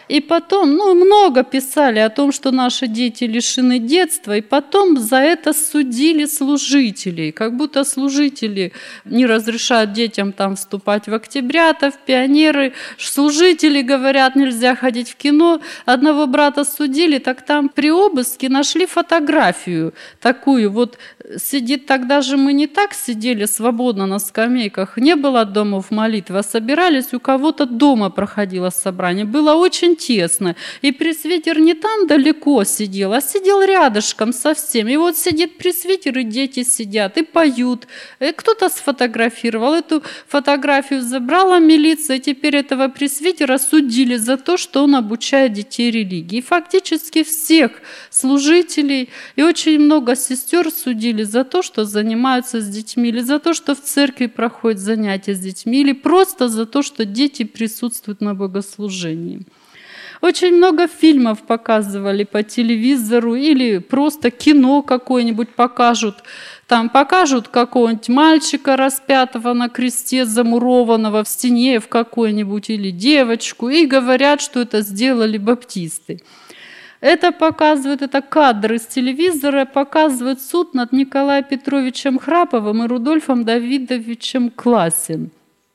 И потом, много писали о том, что наши дети лишены детства, и потом за это судили служителей, как будто служители не разрешают детям там вступать в октябрятов, пионеры, служители говорят, нельзя ходить в кино. Одного брата судили, так там при обыске нашли фотографию такую, вот сидит, тогда же мы не так сидели свободно на скамейках, не было домов молитвы, а собирались, у кого-то дома проходило собрание, было очень тесно, и пресвитер не там далеко сидел, а сидел рядышком совсем, и вот сидит пресвитер, и дети сидят, и поют, и кто-то сфотографировал, эту фотографию забрала милиция, и теперь этого пресвитера судили за то, что он обучает детей религии, и фактически всех служителей, и очень много сестер судили за то, что занимаются с детьми, или за то, что в церкви проходят занятия с детьми, или просто за то, что дети присутствуют на богослужении. Очень много фильмов показывали по телевизору или просто кино какое-нибудь покажут. Там покажут какого-нибудь мальчика распятого на кресте, замурованного в стене в какой-нибудь, или девочку, и говорят, что это сделали баптисты. Это показывает, это кадры с телевизора, показывает суд над Николаем Петровичем Храповым и Рудольфом Давидовичем Классем.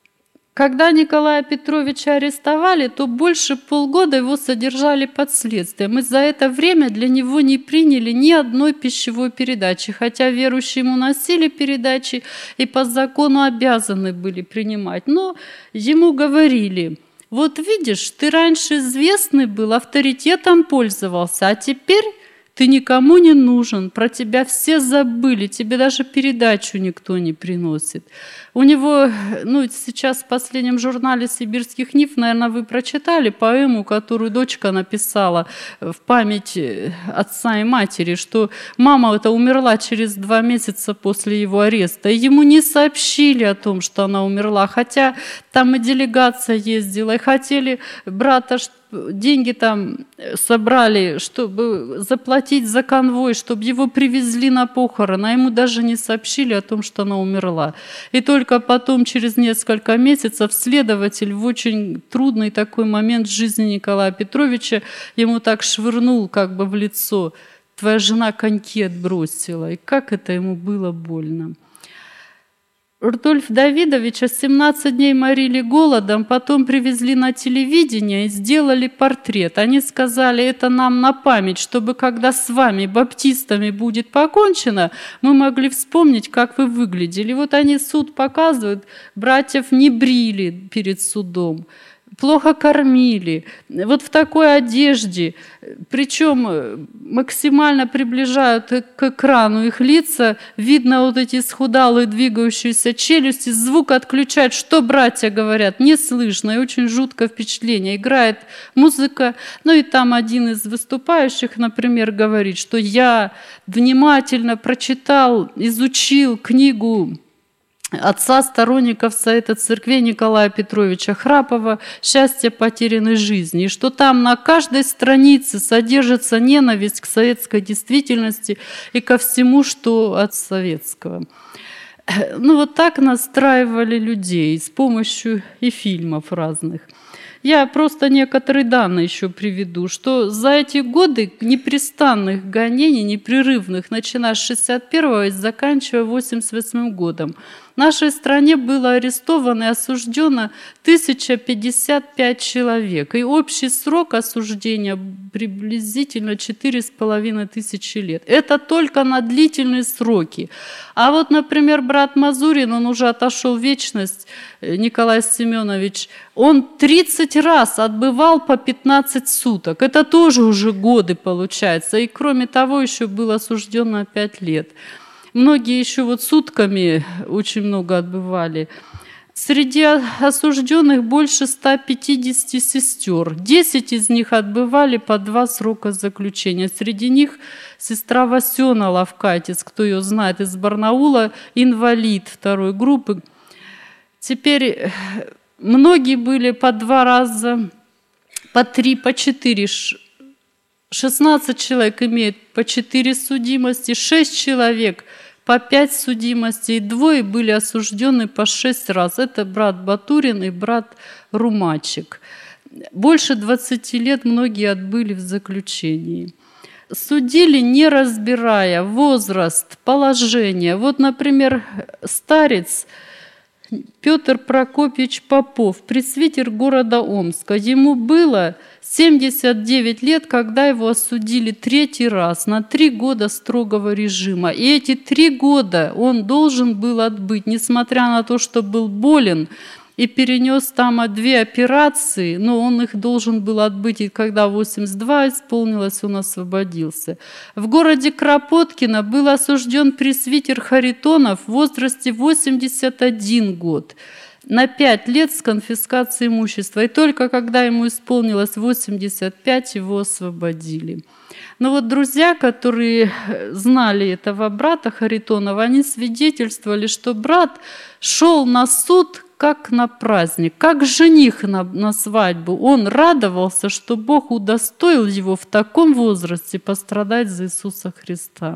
Когда Николая Петровича арестовали, то больше полгода его содержали под следствием. И за это время для него не приняли ни одной пищевой передачи, хотя верующие ему носили передачи и по закону обязаны были принимать. Но ему говорили: вот видишь, ты раньше известный был, авторитетом пользовался, а теперь ты никому не нужен, про тебя все забыли, тебе даже передачу никто не приносит. У него, сейчас в последнем журнале «Сибирских нив», наверное, вы прочитали поэму, которую дочка написала в память отца и матери, что мама эта умерла через 2 месяца после его ареста. И ему не сообщили о том, что она умерла, хотя там и делегация ездила, и хотели брата, деньги там собрали, чтобы заплатить за конвой, чтобы его привезли на похороны, а ему даже не сообщили о том, что она умерла. И только потом, через несколько месяцев, следователь в очень трудный такой момент в жизни Николая Петровича ему так швырнул как бы в лицо: твоя жена коньки отбросила. И как это ему было больно. Рудольф Давидовича 17 дней морили голодом, потом привезли на телевидение и сделали портрет. Они сказали: это нам на память, чтобы когда с вами, баптистами, будет покончено, мы могли вспомнить, как вы выглядели. Вот они суд показывают, братьев не брили перед судом, плохо кормили, вот в такой одежде, причем максимально приближают к экрану их лица, видно вот эти исхудалые двигающиеся челюсти, звук отключают, что братья говорят, не слышно, и очень жуткое впечатление. Играет музыка, и там один из выступающих, например, говорит, что я внимательно прочитал, изучил книгу отца сторонников Совета Церквей Николая Петровича Храпова «Счастье потерянной жизни», и что там на каждой странице содержится ненависть к советской действительности и ко всему, что от советского. Вот так настраивали людей с помощью и фильмов разных. Я просто некоторые данные еще приведу, что за эти годы непрестанных гонений, непрерывных, начиная с 61-го и заканчивая 88 годом, в нашей стране было арестовано и осуждено 1055 человек. И общий срок осуждения приблизительно 4500 лет. Это только на длительные сроки. А вот, например, брат Мазурин, он уже отошел в вечность, Николай Семенович, он 30 раз отбывал по 15 суток. Это тоже уже годы получается. И кроме того, еще был осужден на 5 лет. Многие еще сутками очень много отбывали. Среди осужденных больше 150 сестер. 10 из них отбывали по 2 срока заключения. Среди них сестра Васена Лавкатис, кто ее знает, из Барнаула, инвалид 2 группы. Теперь многие были по 2 раза, по 3, по 4. 16 человек имеют по 4 судимости, 6 человек по 5 судимостей, 2 были осуждены по 6 раз. Это брат Батурин и брат Румачек. Больше 20 лет многие отбыли в заключении. Судили, не разбирая возраст, положение. Вот, например, старец Петр Прокопьевич Попов, пресвитер города Омска. Ему было 79 лет, когда его осудили 3-й раз на 3 года строгого режима. И эти 3 года он должен был отбыть, несмотря на то, что был болен и перенес там 2 операции, но он их должен был отбыть, и когда 82 исполнилось, он освободился. В городе Кропоткино был осужден пресвитер Харитонов в возрасте 81 год на 5 лет с конфискацией имущества. И только когда ему исполнилось 85, его освободили. Но вот друзья, которые знали этого брата Харитонова, они свидетельствовали, что брат шел на суд как на праздник, как жених на свадьбу. Он радовался, что Бог удостоил его в таком возрасте пострадать за Иисуса Христа.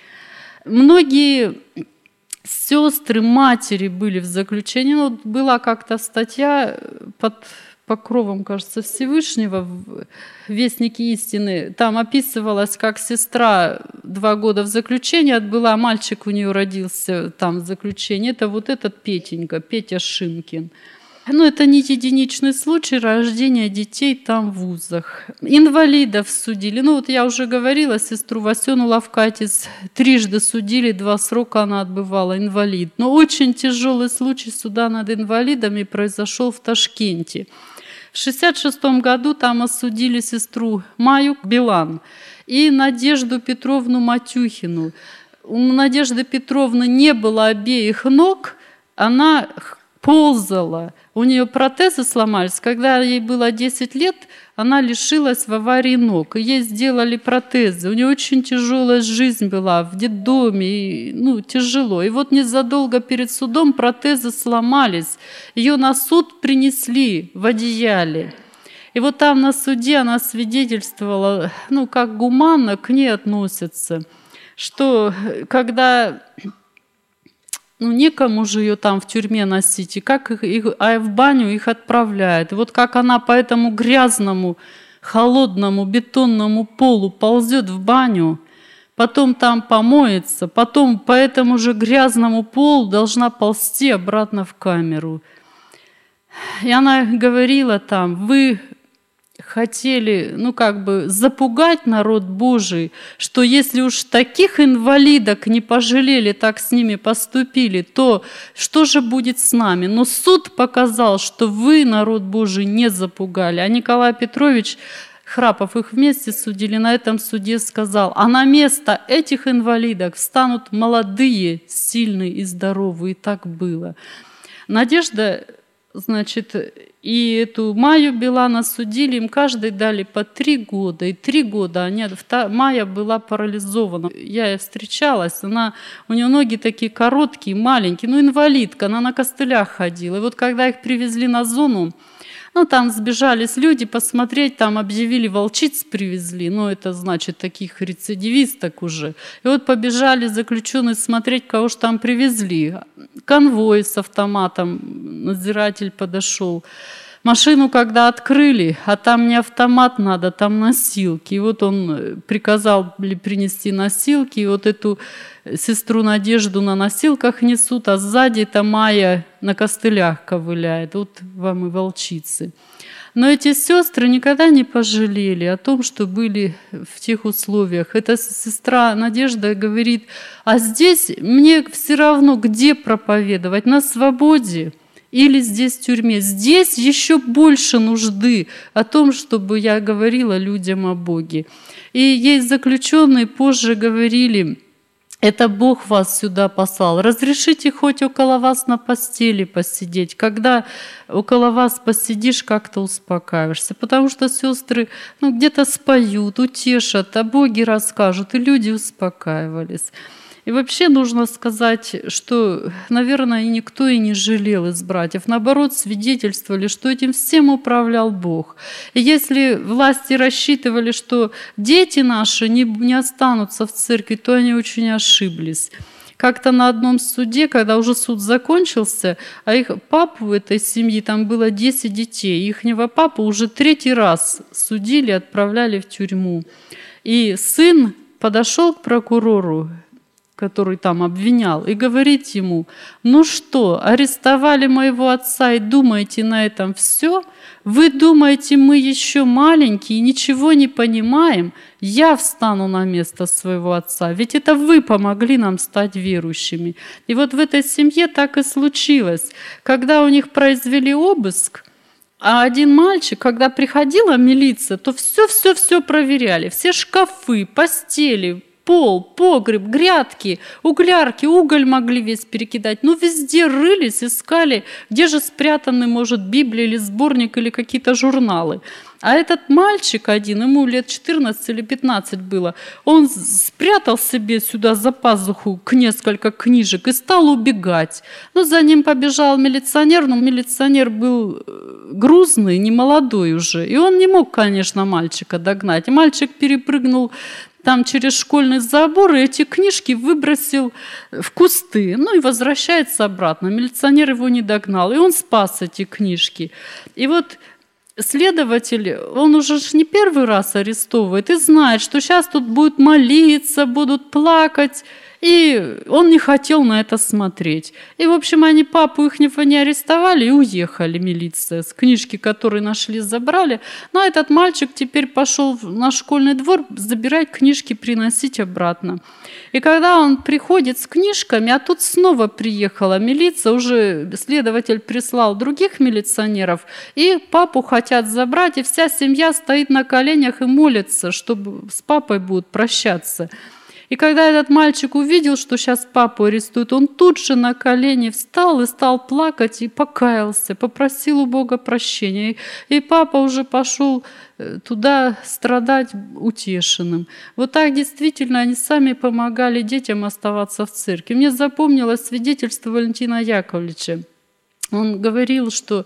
Многие сестры, матери были в заключении. Ну, была как-то статья под покровом, кажется, Всевышнего в «Вестнике истины». Там описывалось, как сестра 2 года в заключении отбыла, мальчик у нее родился там в заключении. Это вот этот Петенька, Петя Шимкин. Но это не единичный случай рождения детей там в вузах. Инвалидов судили. Ну вот я уже говорила, сестру Васену Лавкатис 3 судили, 2 срока она отбывала, инвалид. Но очень тяжелый случай суда над инвалидами произошел в Ташкенте. В 1966 году там осудили сестру Маю Билан и Надежду Петровну Матюхину. У Надежды Петровны не было обеих ног, она ползала. У нее протезы сломались. Когда ей было 10 лет, она лишилась в аварии ног. И ей сделали протезы. У нее очень тяжелая жизнь была в детдоме. И, тяжело. И вот незадолго перед судом протезы сломались. Ее на суд принесли в одеяле. И вот там на суде она свидетельствовала, как гуманно к ней относятся. Что когда... некому же ее там в тюрьме носить, и а в баню их отправляют. И вот как она по этому грязному, холодному, бетонному полу ползет в баню, потом там помоется, потом по этому же грязному полу должна ползти обратно в камеру. И она говорила там: вы хотели, запугать народ Божий, что если уж таких инвалидок не пожалели, так с ними поступили, то что же будет с нами? Но суд показал, что вы, народ Божий, не запугали. А Николай Петрович Храпов, их вместе судили, на этом суде сказал: а на место этих инвалидок встанут молодые, сильные и здоровые. И так было. Надежда, и эту Маю Билан осудили, им каждой дали по 3 года. И 3 года Майя была парализована. Я ей встречалась, у нее ноги такие короткие, маленькие, инвалидка, она на костылях ходила. И вот когда их привезли на зону, там сбежались люди посмотреть, там объявили, волчиц привезли, это значит таких рецидивисток уже. И вот побежали заключенные смотреть, кого же там привезли. Конвой с автоматом, надзиратель подошел. Машину когда открыли, а там не автомат надо, там носилки. И вот он приказал принести носилки, и вот эту сестру Надежду на носилках несут, а сзади это Майя на костылях ковыляет. Вот вам и волчицы. Но эти сестры никогда не пожалели о том, что были в тех условиях. Эта сестра Надежда говорит: а здесь мне все равно, где проповедовать, на свободе или здесь в тюрьме. Здесь еще больше нужды о том, чтобы я говорила людям о Боге. И ей заключенные позже говорили: это Бог вас сюда послал. Разрешите хоть около вас на постели посидеть. Когда около вас посидишь, как-то успокаиваешься. Потому что сестры где-то споют, утешат, о Боге расскажут, и люди успокаивались. И вообще нужно сказать, что, наверное, и никто и не жалел из братьев. Наоборот, свидетельствовали, что этим всем управлял Бог. И если власти рассчитывали, что дети наши не останутся в церкви, то они очень ошиблись. как-то на одном суде, когда уже суд закончился, а их папу в этой семье, там было 10 детей, ихнего папу уже 3-й раз судили, отправляли в тюрьму. И сын подошел к прокурору, который там обвинял, и говорит ему: ну что, арестовали моего отца и думаете, на этом все? Вы думаете, мы еще маленькие, ничего не понимаем? Я встану на место своего отца, ведь это вы помогли нам стать верующими. И вот в этой семье так и случилось. Когда у них произвели обыск, а один мальчик, когда приходила милиция, то все проверяли, все шкафы, постели, пол, погреб, грядки, углярки, уголь могли весь перекидать. Ну, везде рылись, искали, где же спрятаны, может, Библия или сборник, или какие-то журналы. А этот мальчик один, ему лет 14 или 15 было, он спрятал себе сюда за пазуху несколько книжек и стал убегать. Ну, за ним побежал милиционер, но милиционер был грузный, не молодой уже, и он не мог, конечно, мальчика догнать. И мальчик перепрыгнул там через школьный забор, и эти книжки выбросил в кусты. Ну и возвращается обратно. Милиционер его не догнал, и он спас эти книжки. И вот следователь, он уже не первый раз арестовывает и знает, что сейчас тут будут молиться, будут плакать. И он не хотел на это смотреть. И, в общем, они папу ихнего не арестовали и уехали, милиция. С книжки, которые нашли, забрали. Но этот мальчик теперь пошел на школьный двор забирать книжки, приносить обратно. И когда он приходит с книжками, а тут снова приехала милиция, уже следователь прислал других милиционеров, и папу хотят забрать, и вся семья стоит на коленях и молится, чтобы с папой будут прощаться. И когда этот мальчик увидел, что сейчас папу арестуют, он тут же на колени встал и стал плакать, и покаялся, попросил у Бога прощения. И папа уже пошел туда страдать утешенным. Вот так действительно они сами помогали детям оставаться в церкви. Мне запомнилось свидетельство Валентина Яковлевича. Он говорил, что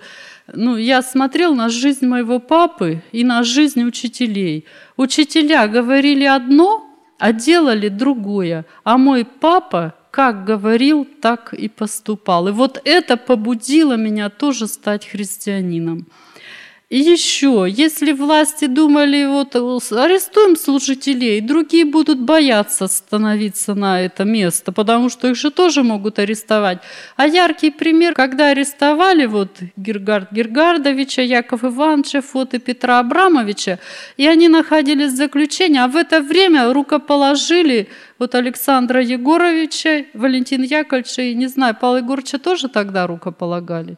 я смотрел на жизнь моего папы и на жизнь учителей. Учителя говорили одно, а делали другое. А мой папа как говорил, так и поступал. И вот это побудило меня тоже стать христианином. И еще, если власти думали, вот арестуем служителей, другие будут бояться становиться на это место, потому что их же тоже могут арестовать. А яркий пример, когда арестовали Гергард Гергардовича, Яков Ивановича, и Петра Абрамовича, и они находились в заключении, а в это время рукоположили Александра Егоровича, Валентина Яковлевича, и, не знаю, Павла Егоровича тоже тогда рукополагали.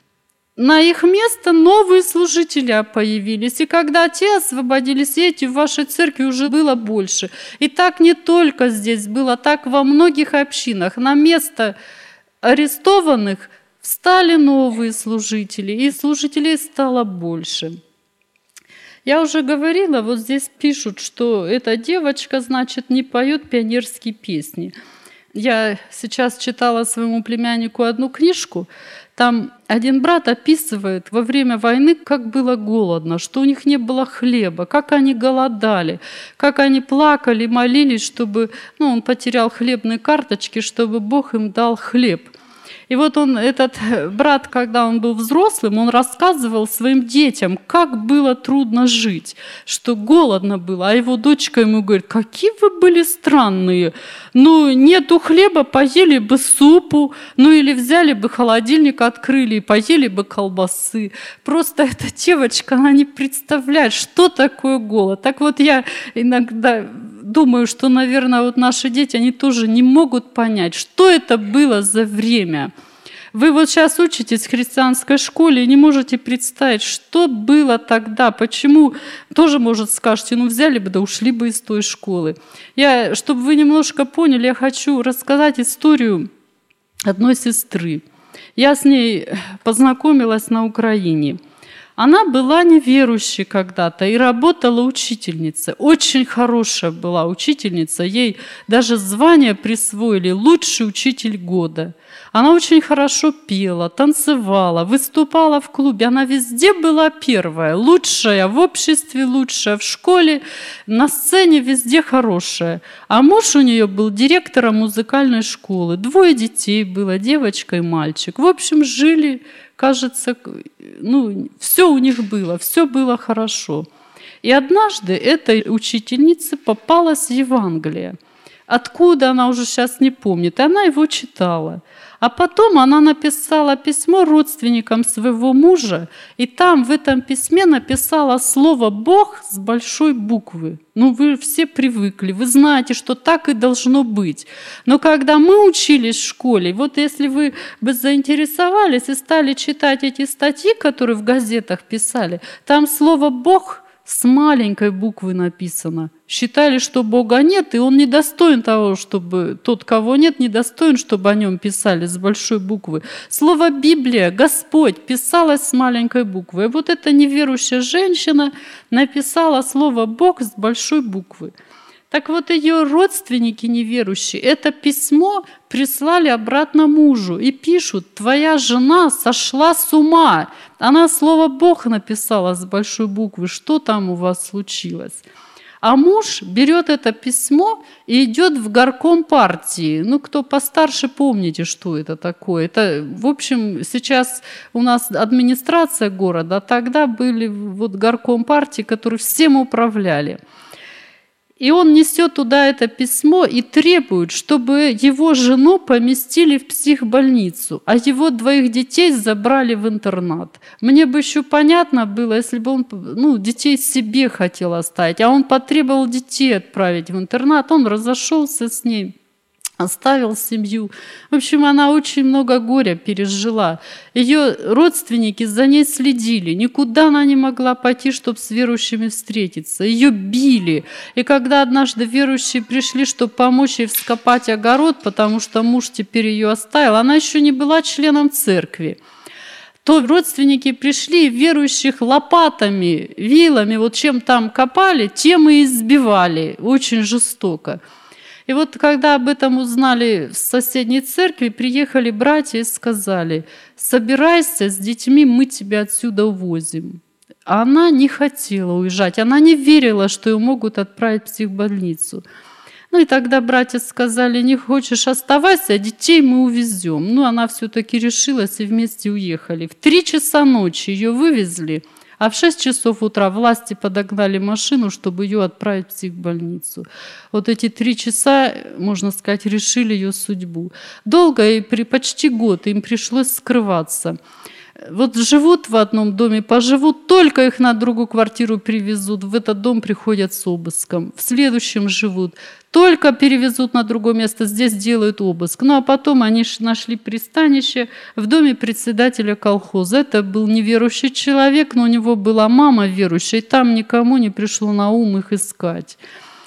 На их место новые служители появились. И когда те освободились, эти в вашей церкви уже было больше. И так не только здесь было, так во многих общинах. На место арестованных встали новые служители, и служителей стало больше. Я уже говорила, вот здесь пишут, что эта девочка, значит, не поет пионерские песни. Я сейчас читала своему племяннику одну книжку. Там один брат описывает во время войны, как было голодно, что у них не было хлеба, как они голодали, как они плакали, молились, чтобы, он потерял хлебные карточки, чтобы Бог им дал хлеб. И вот этот брат, когда он был взрослым, он рассказывал своим детям, как было трудно жить, что голодно было. А его дочка ему говорит: какие вы были странные. Нету хлеба, поели бы супу, или взяли бы холодильник, открыли и поели бы колбасы. Просто эта девочка, она не представляет, что такое голод. Так вот я иногда думаю, что, наверное, наши дети, они тоже не могут понять, что это было за время. Вы сейчас учитесь в христианской школе и не можете представить, что было тогда, почему, тоже, может, скажете, взяли бы, да ушли бы из той школы. Чтобы вы немножко поняли, я хочу рассказать историю одной сестры. Я с ней познакомилась на Украине. Она была неверующей когда-то и работала учительницей. Очень хорошая была учительница. Ей даже звание присвоили «Лучший учитель года». Она очень хорошо пела, танцевала, выступала в клубе. Она везде была первая, лучшая в обществе, лучшая в школе, на сцене везде хорошая. А муж у нее был директором музыкальной школы. 2 детей было, девочка и мальчик. В общем, жили, кажется, все у них было, все было хорошо. И однажды этой учительнице попалось Евангелие. Откуда, она уже сейчас не помнит. И она его читала. А потом она написала письмо родственникам своего мужа, и там в этом письме написала слово «Бог» с большой буквы. Вы все привыкли, вы знаете, что так и должно быть. Но когда мы учились в школе, вот если вы бы заинтересовались и стали читать эти статьи, которые в газетах писали, там слово «Бог» с маленькой буквы написано. Считали, что Бога нет, и Он недостоин того, чтобы... Тот, кого нет, недостоин, чтобы о нем писали с большой буквы. Слово «Библия», «Господь» писалось с маленькой буквы. И вот эта неверующая женщина написала слово «Бог» с большой буквы. Так вот, ее родственники неверующие это письмо прислали обратно мужу и пишут: «Твоя жена сошла с ума». Она слово «Бог» написала с большой буквы. Что там у вас случилось? А муж берет это письмо и идет в горком партии. Кто постарше, помните, что это такое. Это, в общем, сейчас у нас администрация города, а тогда были горком партии, которые всем управляли. И он несет туда это письмо и требует, чтобы его жену поместили в психбольницу, а его 2 детей забрали в интернат. Мне бы еще понятно было, если бы он детей себе хотел оставить, а он потребовал детей отправить в интернат, он разошелся с ней. Оставил семью. В общем, она очень много горя пережила. Ее родственники за ней следили. Никуда она не могла пойти, чтобы с верующими встретиться. Ее били. И когда однажды верующие пришли, чтобы помочь ей вскопать огород, потому что муж теперь ее оставил, она еще не была членом церкви, то родственники пришли, верующих лопатами, вилами, чем там копали, тем и избивали. Очень жестоко. И когда об этом узнали в соседней церкви, приехали братья и сказали: «Собирайся с детьми, мы тебя отсюда увозим». А она не хотела уезжать, она не верила, что ее могут отправить в психбольницу. И тогда братья сказали: «Не хочешь, оставайся, а детей мы увезем». Она все-таки решилась, и вместе уехали. В 3 часа ночи ее вывезли, а в 6 часов утра власти подогнали машину, чтобы ее отправить в психбольницу. Эти 3 часа, можно сказать, решили ее судьбу. Долго, и почти год им пришлось скрываться. Живут в одном доме, поживут, только их на другую квартиру привезут, в этот дом приходят с обыском. В следующем живут, только перевезут на другое место, здесь делают обыск. А потом они нашли пристанище в доме председателя колхоза. Это был неверующий человек, но у него была мама верующая, и там никому не пришло на ум их искать.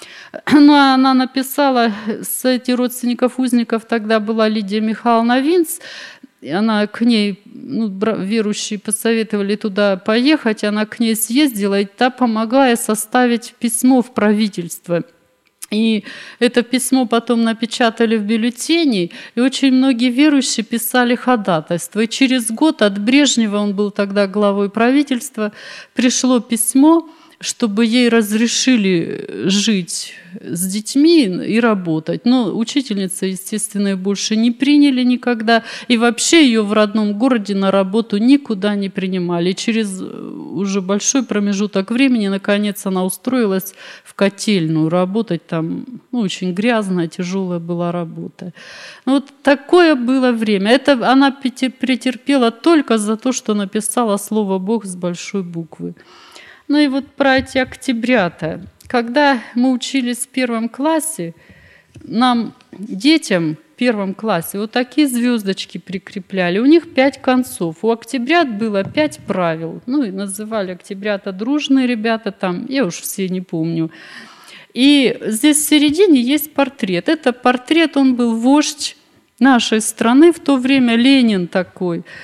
Она написала, среди родственников узников тогда была Лидия Михайловна Винц, она к ней, верующие посоветовали туда поехать, она к ней съездила, и та помогла ей составить письмо в правительство. И это письмо потом напечатали в бюллетени, и очень многие верующие писали ходатайство. И через год от Брежнева, он был тогда главой правительства, пришло письмо, чтобы ей разрешили жить с детьми и работать. Но учительница, естественно, ее больше не приняли никогда. И вообще ее в родном городе на работу никуда не принимали. И через уже большой промежуток времени, наконец, она устроилась в котельную работать. Там очень грязная, тяжелая была работа. Такое было время. Это она претерпела только за то, что написала слово «Бог» с большой буквы. И про эти октябрята. Когда мы учились в 1 классе, нам, детям в 1 классе, такие звездочки прикрепляли. У них 5 концов. У октябрят было 5 правил. И называли октябрята дружные ребята там, я уж все не помню. И здесь в середине есть портрет. Это портрет, он был вождь нашей страны в то время, Ленин такой.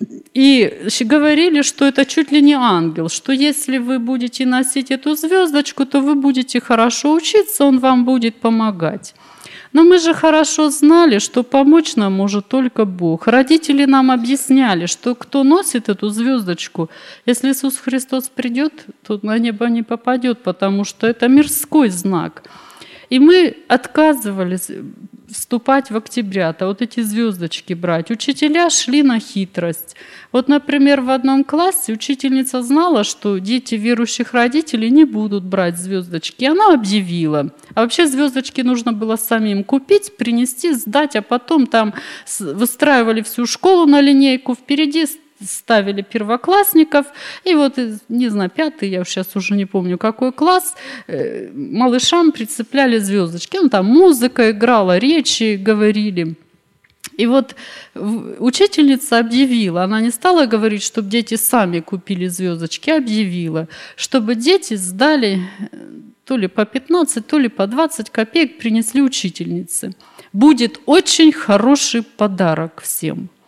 И говорили, что это чуть ли не ангел, что если вы будете носить эту звездочку, то вы будете хорошо учиться, он вам будет помогать. Но мы же хорошо знали, что помочь нам может только Бог. Родители нам объясняли, что кто носит эту звездочку, если Иисус Христос придет, то на небо не попадет, потому что это мирской знак. И мы отказывались вступать в октябрята, вот эти звездочки брать. Учителя шли на хитрость. Вот, например, в одном классе учительница знала, что дети верующих родителей не будут брать звездочки. И она объявила. А вообще звездочки нужно было самим купить, принести, сдать, а потом там выстраивали всю школу на линейку, впереди ставили первоклассников, и вот, не знаю, 5-й, я сейчас уже не помню, какой класс, малышам прицепляли звездочки. Ну, там музыка играла, речи говорили. И вот учительница объявила, она не стала говорить, чтобы дети сами купили звездочки, а объявила, чтобы дети сдали то ли по 15, то ли по 20 копеек, принесли учительнице. Будет очень хороший подарок всем.